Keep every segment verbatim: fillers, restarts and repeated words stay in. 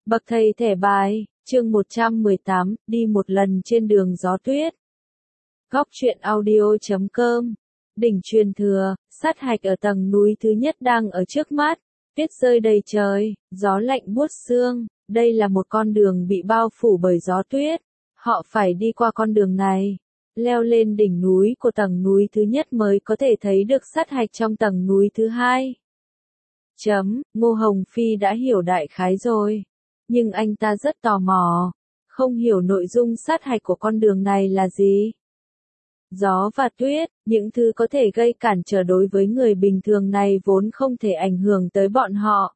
Bậc thầy thẻ bài, chương một trăm mười tám, đi một lần trên đường gió tuyết. Góc truyện audio chấm com. Đỉnh truyền thừa, sát hạch ở tầng núi thứ nhất đang ở trước mắt. Tuyết rơi đầy trời, gió lạnh buốt xương. Đây là một con đường bị bao phủ bởi gió tuyết. Họ phải đi qua con đường này. Leo lên đỉnh núi của tầng núi thứ nhất mới có thể thấy được sát hạch trong tầng núi thứ hai. Chấm, Ngô Hồng Phi đã hiểu đại khái rồi. Nhưng anh ta rất tò mò. Không hiểu nội dung sát hạch của con đường này là gì. Gió và tuyết, những thứ có thể gây cản trở đối với người bình thường này vốn không thể ảnh hưởng tới bọn họ.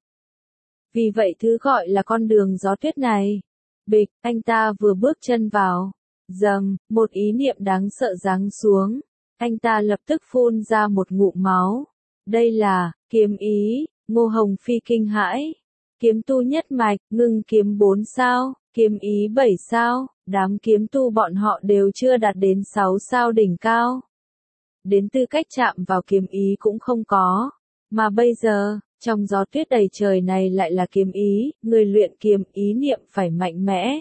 Vì vậy thứ gọi là con đường gió tuyết này. Bịch, anh ta vừa bước chân vào. Dầm, một ý niệm đáng sợ giáng xuống. Anh ta lập tức phun ra một ngụm máu. Đây là, kiếm ý, Ngô Hồng Phi kinh hãi. Kiếm tu nhất mạch, ngưng kiếm bốn sao, kiếm ý bảy sao, đám kiếm tu bọn họ đều chưa đạt đến sáu sao đỉnh cao. Đến tư cách chạm vào kiếm ý cũng không có. Mà bây giờ, trong gió tuyết đầy trời này lại là kiếm ý, người luyện kiếm ý niệm phải mạnh mẽ.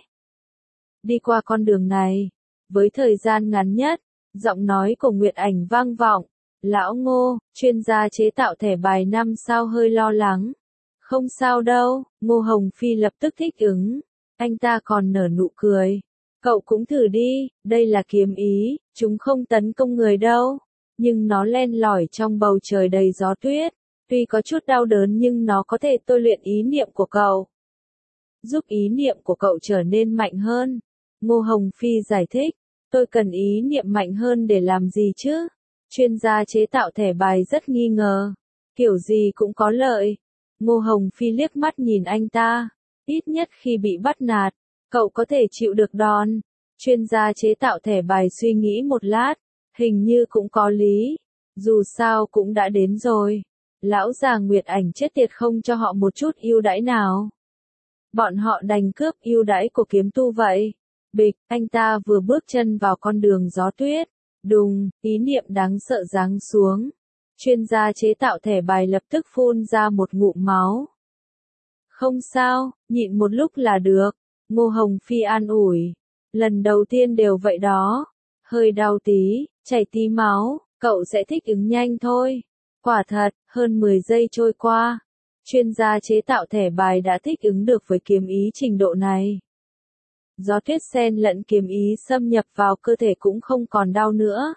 Đi qua con đường này, với thời gian ngắn nhất, giọng nói của Nguyệt Ảnh vang vọng. Lão Ngô, chuyên gia chế tạo thẻ bài năm sao hơi lo lắng. Không sao đâu, Ngô Hồng Phi lập tức thích ứng. Anh ta còn nở nụ cười. Cậu cũng thử đi, đây là kiếm ý, chúng không tấn công người đâu. Nhưng nó len lỏi trong bầu trời đầy gió tuyết. Tuy có chút đau đớn nhưng nó có thể tôi luyện ý niệm của cậu. Giúp ý niệm của cậu trở nên mạnh hơn. Ngô Hồng Phi giải thích. Tôi cần ý niệm mạnh hơn để làm gì chứ? Chuyên gia chế tạo thẻ bài rất nghi ngờ. Kiểu gì cũng có lợi. Ngô Hồng Phi liếc mắt nhìn anh ta. Ít nhất khi bị bắt nạt, cậu có thể chịu được đòn. Chuyên gia chế tạo thẻ bài suy nghĩ một lát. Hình như cũng có lý. Dù sao cũng đã đến rồi. Lão già Nguyệt Ảnh chết tiệt không cho họ một chút ưu đãi nào. Bọn họ đành cướp ưu đãi của kiếm tu vậy. Bịch, anh ta vừa bước chân vào con đường gió tuyết. Đùng, ý niệm đáng sợ giáng xuống. Chuyên gia chế tạo thẻ bài lập tức phun ra một ngụm máu. Không sao, nhịn một lúc là được. Ngô Hồng Phi an ủi. Lần đầu tiên đều vậy đó. Hơi đau tí, chảy tí máu, cậu sẽ thích ứng nhanh thôi. Quả thật, hơn mười giây trôi qua. Chuyên gia chế tạo thẻ bài đã thích ứng được với kiếm ý trình độ này. Gió tuyết xen lẫn kiếm ý xâm nhập vào cơ thể cũng không còn đau nữa.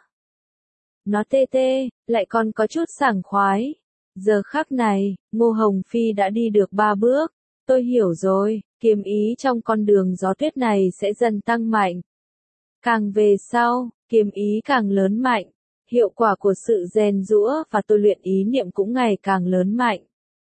Nó tê tê, lại còn có chút sảng khoái. Giờ khắc này, Ngô Hồng Phi đã đi được ba bước. Tôi hiểu rồi, kiếm ý trong con đường gió tuyết này sẽ dần tăng mạnh. Càng về sau, kiếm ý càng lớn mạnh. Hiệu quả của sự rèn giũa và tôi luyện ý niệm cũng ngày càng lớn mạnh.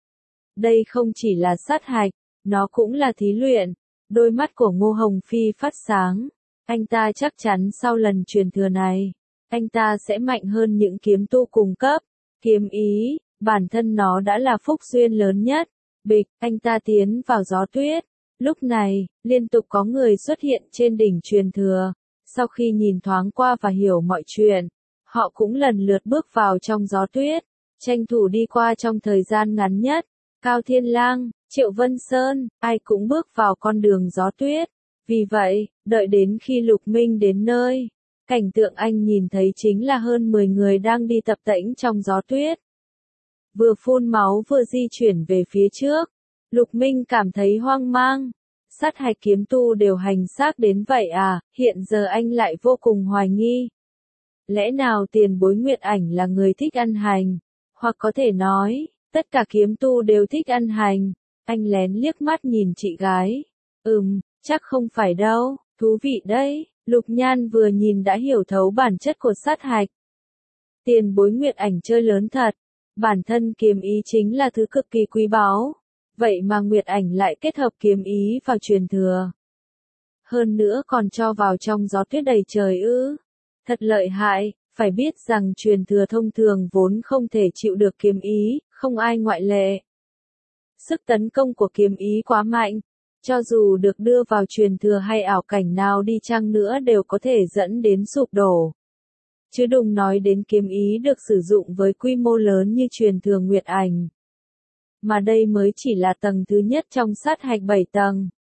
Đây không chỉ là sát hạch, nó cũng là thí luyện. Đôi mắt của Ngô Hồng Phi phát sáng. Anh ta chắc chắn sau lần truyền thừa này, anh ta sẽ mạnh hơn những kiếm tu cùng cấp. Kiếm ý, bản thân nó đã là phúc duyên lớn nhất. Bịch, anh ta tiến vào gió tuyết. Lúc này, liên tục có người xuất hiện trên đỉnh truyền thừa. Sau khi nhìn thoáng qua và hiểu mọi chuyện, họ cũng lần lượt bước vào trong gió tuyết. Tranh thủ đi qua trong thời gian ngắn nhất. Cao Thiên Lang, Triệu Vân Sơn, ai cũng bước vào con đường gió tuyết. Vì vậy, đợi đến khi Lục Minh đến nơi, cảnh tượng anh nhìn thấy chính là hơn mười người đang đi tập tễnh trong gió tuyết. Vừa phun máu vừa di chuyển về phía trước. Lục Minh cảm thấy hoang mang. Sát hạch kiếm tu đều hành xác đến vậy à, hiện giờ anh lại vô cùng hoài nghi. Lẽ nào tiền bối Nguyệt Ảnh là người thích ăn hành? Hoặc có thể nói, tất cả kiếm tu đều thích ăn hành. Anh lén liếc mắt nhìn chị gái. Ừm, chắc không phải đâu, thú vị đấy. Lục Nhan vừa nhìn đã hiểu thấu bản chất của sát hạch. Tiền bối Nguyệt Ảnh chơi lớn thật. Bản thân kiếm ý chính là thứ cực kỳ quý báu. Vậy mà Nguyệt Ảnh lại kết hợp kiếm ý vào truyền thừa. Hơn nữa còn cho vào trong gió tuyết đầy trời ư. Thật lợi hại, phải biết rằng truyền thừa thông thường vốn không thể chịu được kiếm ý, không ai ngoại lệ. Sức tấn công của kiếm ý quá mạnh, cho dù được đưa vào truyền thừa hay ảo cảnh nào đi chăng nữa đều có thể dẫn đến sụp đổ. Chứ đừng nói đến kiếm ý được sử dụng với quy mô lớn như truyền thừa Nguyệt Ảnh. Mà đây mới chỉ là tầng thứ nhất trong sát hạch bảy tầng.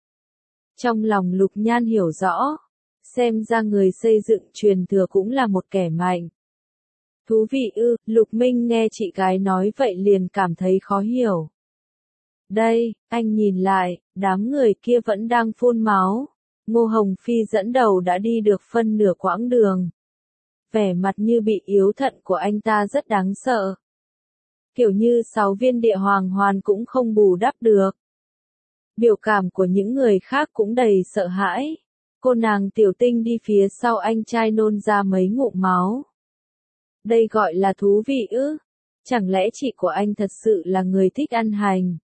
Trong lòng Lục Nhan hiểu rõ, xem ra người xây dựng truyền thừa cũng là một kẻ mạnh. Thú vị ư, Lục Minh nghe chị gái nói vậy liền cảm thấy khó hiểu. Đây, anh nhìn lại, đám người kia vẫn đang phun máu. Ngô Hồng Phi dẫn đầu đã đi được phân nửa quãng đường. Vẻ mặt như bị yếu thận của anh ta rất đáng sợ. Kiểu như sáu viên địa hoàng hoàn cũng không bù đắp được. Biểu cảm của những người khác cũng đầy sợ hãi. Cô nàng Tiểu Tinh đi phía sau anh trai nôn ra mấy ngụm máu. Đây gọi là thú vị ư? Chẳng lẽ chị của anh thật sự là người thích ăn hành?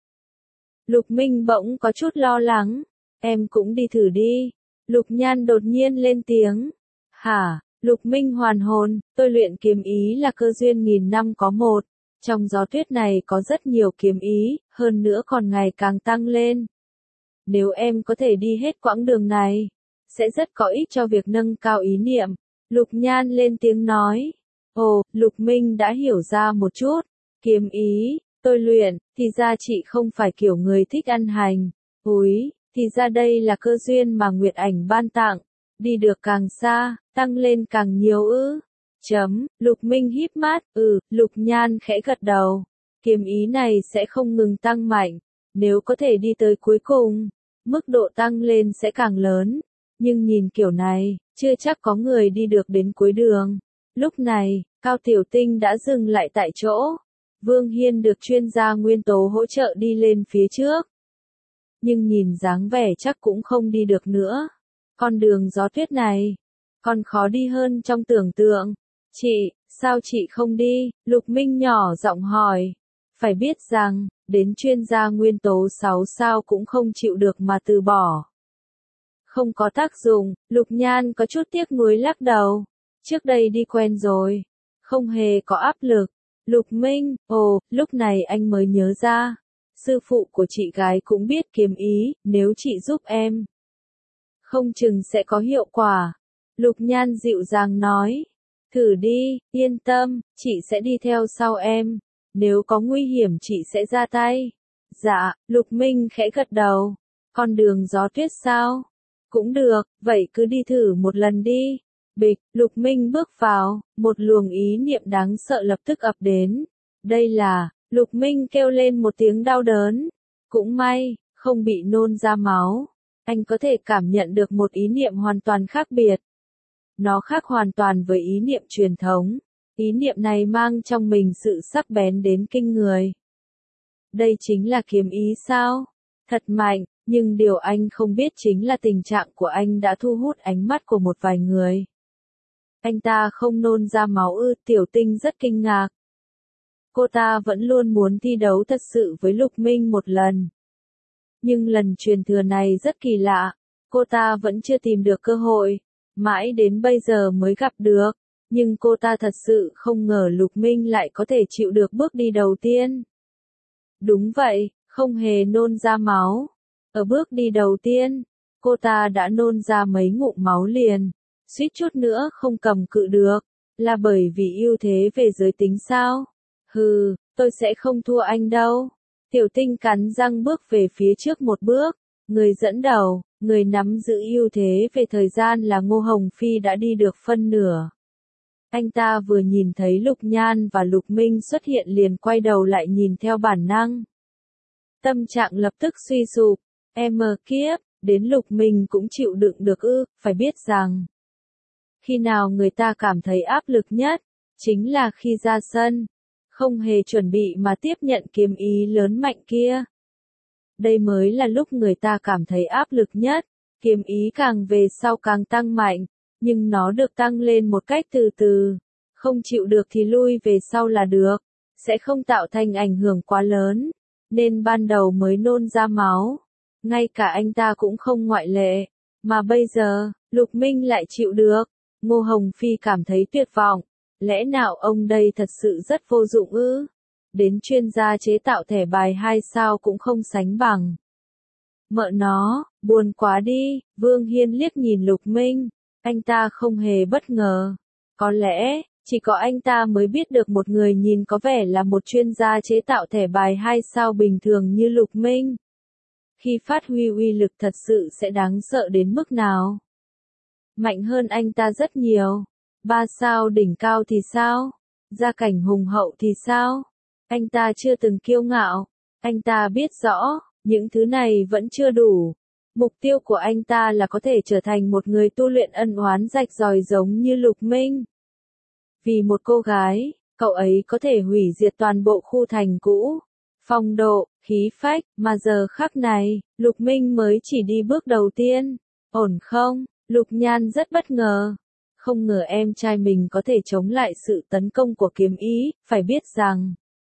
Lục Minh bỗng có chút lo lắng. Em cũng đi thử đi. Lục Nhan đột nhiên lên tiếng. Hả? Lục Minh hoàn hồn, tôi luyện kiếm ý là cơ duyên nghìn năm có một. Trong gió tuyết này có rất nhiều kiếm ý, hơn nữa còn ngày càng tăng lên. Nếu em có thể đi hết quãng đường này, sẽ rất có ích cho việc nâng cao ý niệm. Lục Nhan lên tiếng nói. Ồ, Lục Minh đã hiểu ra một chút. Kiếm ý, tôi luyện, thì ra chị không phải kiểu người thích ăn hành. Úi, thì ra đây là cơ duyên mà Nguyệt Ảnh ban tặng. Đi được càng xa, tăng lên càng nhiều ư. Chấm, Lục Minh híp mắt, ừ, Lục Nhan khẽ gật đầu. Kiếm ý này sẽ không ngừng tăng mạnh. Nếu có thể đi tới cuối cùng, mức độ tăng lên sẽ càng lớn. Nhưng nhìn kiểu này, chưa chắc có người đi được đến cuối đường. Lúc này, Cao Tiểu Tinh đã dừng lại tại chỗ. Vương Hiên được chuyên gia nguyên tố hỗ trợ đi lên phía trước. Nhưng nhìn dáng vẻ chắc cũng không đi được nữa. Con đường gió tuyết này, còn khó đi hơn trong tưởng tượng. Chị, sao chị không đi? Lục Minh nhỏ giọng hỏi. Phải biết rằng, đến chuyên gia nguyên tố sáu sao cũng không chịu được mà từ bỏ. Không có tác dụng, Lục Nhan có chút tiếc nuối lắc đầu. Trước đây đi quen rồi, không hề có áp lực. Lục Minh, ồ, lúc này anh mới nhớ ra. Sư phụ của chị gái cũng biết kiếm ý, nếu chị giúp em, không chừng sẽ có hiệu quả. Lục Nhan dịu dàng nói. Thử đi, yên tâm, chị sẽ đi theo sau em. Nếu có nguy hiểm chị sẽ ra tay. Dạ, Lục Minh khẽ gật đầu. Con đường gió tuyết sao? Cũng được, vậy cứ đi thử một lần đi. Bịch, Lục Minh bước vào, một luồng ý niệm đáng sợ lập tức ập đến. Đây là, Lục Minh kêu lên một tiếng đau đớn. Cũng may, không bị nôn ra máu. Anh có thể cảm nhận được một ý niệm hoàn toàn khác biệt. Nó khác hoàn toàn với ý niệm truyền thống. Ý niệm này mang trong mình sự sắc bén đến kinh người. Đây chính là kiếm ý sao? Thật mạnh, nhưng điều anh không biết chính là tình trạng của anh đã thu hút ánh mắt của một vài người. Anh ta không nôn ra máu ư? Tiểu Tinh rất kinh ngạc. Cô ta vẫn luôn muốn thi đấu thật sự với Lục Minh một lần. Nhưng lần truyền thừa này rất kỳ lạ, cô ta vẫn chưa tìm được cơ hội, mãi đến bây giờ mới gặp được. Nhưng cô ta thật sự không ngờ Lục Minh lại có thể chịu được bước đi đầu tiên. Đúng vậy, không hề nôn ra máu. Ở bước đi đầu tiên, cô ta đã nôn ra mấy ngụm máu liền, suýt chút nữa không cầm cự được. Là bởi vì ưu thế về giới tính sao? Hừ, tôi sẽ không thua anh đâu. Tiểu Tinh cắn răng bước về phía trước một bước. Người dẫn đầu, người nắm giữ ưu thế về thời gian là Ngô Hồng Phi đã đi được phân nửa. Anh ta vừa nhìn thấy Lục Nhan và Lục Minh xuất hiện liền quay đầu lại nhìn theo bản năng. Tâm trạng lập tức suy sụp. Em kiếp, đến Lục Minh cũng chịu đựng được ư? Phải biết rằng, khi nào người ta cảm thấy áp lực nhất, chính là khi ra sân, không hề chuẩn bị mà tiếp nhận kiếm ý lớn mạnh kia. Đây mới là lúc người ta cảm thấy áp lực nhất. Kiếm ý càng về sau càng tăng mạnh, nhưng nó được tăng lên một cách từ từ. Không chịu được thì lui về sau là được, sẽ không tạo thành ảnh hưởng quá lớn, nên ban đầu mới nôn ra máu. Ngay cả anh ta cũng không ngoại lệ, mà bây giờ, Lục Minh lại chịu được. Ngô Hồng Phi cảm thấy tuyệt vọng, lẽ nào ông đây thật sự rất vô dụng ư? Đến chuyên gia chế tạo thẻ bài hai sao cũng không sánh bằng. Mợ nó, buồn quá đi. Vương Hiên liếc nhìn Lục Minh, anh ta không hề bất ngờ. Có lẽ, chỉ có anh ta mới biết được một người nhìn có vẻ là một chuyên gia chế tạo thẻ bài hai sao bình thường như Lục Minh. khi phát huy uy lực thật sự sẽ đáng sợ đến mức nào. Mạnh hơn anh ta rất nhiều. Ba sao đỉnh cao thì sao? Gia cảnh hùng hậu thì sao? Anh ta chưa từng kiêu ngạo. Anh ta biết rõ, những thứ này vẫn chưa đủ. Mục tiêu của anh ta là có thể trở thành một người tu luyện ân oán rạch ròi giống như Lục Minh. Vì một cô gái, cậu ấy có thể hủy diệt toàn bộ khu thành cũ. Phong độ, khí phách, mà giờ khắc này, Lục Minh mới chỉ đi bước đầu tiên. Ổn không? Lục Nhan rất bất ngờ. Không ngờ em trai mình có thể chống lại sự tấn công của kiếm ý, phải biết rằng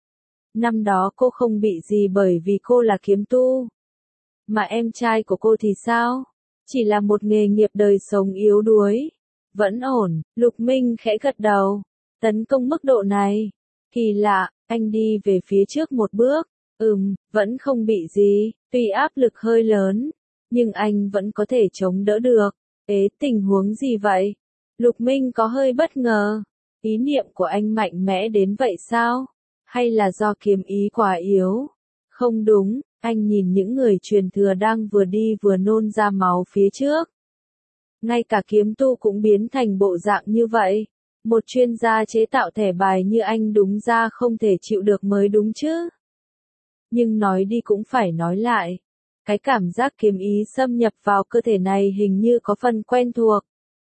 năm đó cô không bị gì bởi vì cô là kiếm tu. Mà em trai của cô thì sao? Chỉ là một nghề nghiệp đời sống yếu đuối. Vẫn ổn, Lục Minh khẽ gật đầu. Tấn công mức độ này. Kỳ lạ, anh đi về phía trước một bước. Ừm, vẫn không bị gì, tuy áp lực hơi lớn. Nhưng anh vẫn có thể chống đỡ được. Ế, tình huống gì vậy? Lục Minh có hơi bất ngờ. Ý niệm của anh mạnh mẽ đến vậy sao? Hay là do kiếm ý quá yếu? Không đúng, anh nhìn những người truyền thừa đang vừa đi vừa nôn ra máu phía trước. Ngay cả kiếm tu cũng biến thành bộ dạng như vậy. Một chuyên gia chế tạo thẻ bài như anh đúng ra không thể chịu được mới đúng chứ. Nhưng nói đi cũng phải nói lại. Cái cảm giác kiếm ý xâm nhập vào cơ thể này hình như có phần quen thuộc.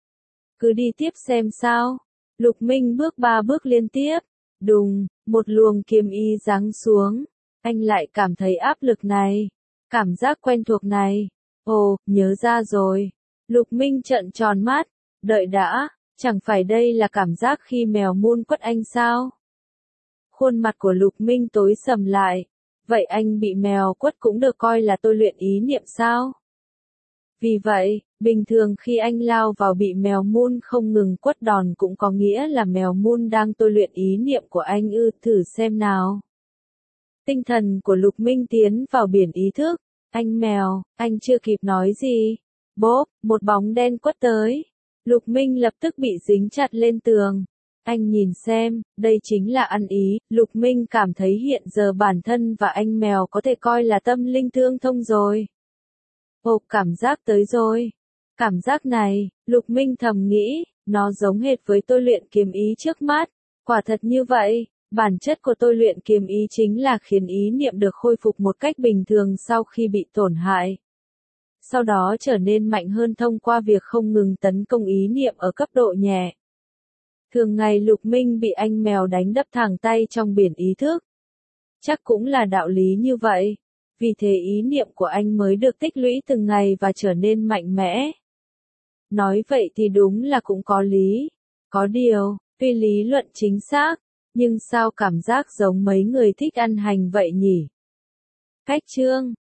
Cứ đi tiếp xem sao. Lục Minh bước ba bước liên tiếp. Đùng, một luồng kiếm ý giáng xuống. Anh lại cảm thấy áp lực này. Cảm giác quen thuộc này. Ồ, nhớ ra rồi. Lục Minh trợn tròn mắt. Đợi đã, chẳng phải đây là cảm giác khi mèo mun quất anh sao? Khuôn mặt của Lục Minh tối sầm lại. Vậy anh bị mèo quất cũng được coi là tôi luyện ý niệm sao? Vì vậy, bình thường khi anh lao vào bị mèo mun không ngừng quất đòn cũng có nghĩa là mèo mun đang tôi luyện ý niệm của anh ư, thử xem nào. Tinh thần của Lục Minh tiến vào biển ý thức. Anh mèo, anh chưa kịp nói gì. Bốp, một bóng đen quất tới. Lục Minh lập tức bị dính chặt lên tường. Anh nhìn xem, đây chính là ăn ý. Lục Minh cảm thấy hiện giờ bản thân và anh mèo có thể coi là tâm linh tương thông rồi. Ồ, cảm giác tới rồi. Cảm giác này, Lục Minh thầm nghĩ, nó giống hệt với tôi luyện kiếm ý trước mắt. Quả thật như vậy, bản chất của tôi luyện kiếm ý chính là khiến ý niệm được khôi phục một cách bình thường sau khi bị tổn hại. Sau đó trở nên mạnh hơn thông qua việc không ngừng tấn công ý niệm ở cấp độ nhẹ. Thường ngày Lục Minh bị anh mèo đánh đập thẳng tay trong biển ý thức. Chắc cũng là đạo lý như vậy. Vì thế ý niệm của anh mới được tích lũy từng ngày và trở nên mạnh mẽ. Nói vậy thì đúng là cũng có lý. Có điều, tuy lý luận chính xác, nhưng sao cảm giác giống mấy người thích ăn hành vậy nhỉ? Cách chương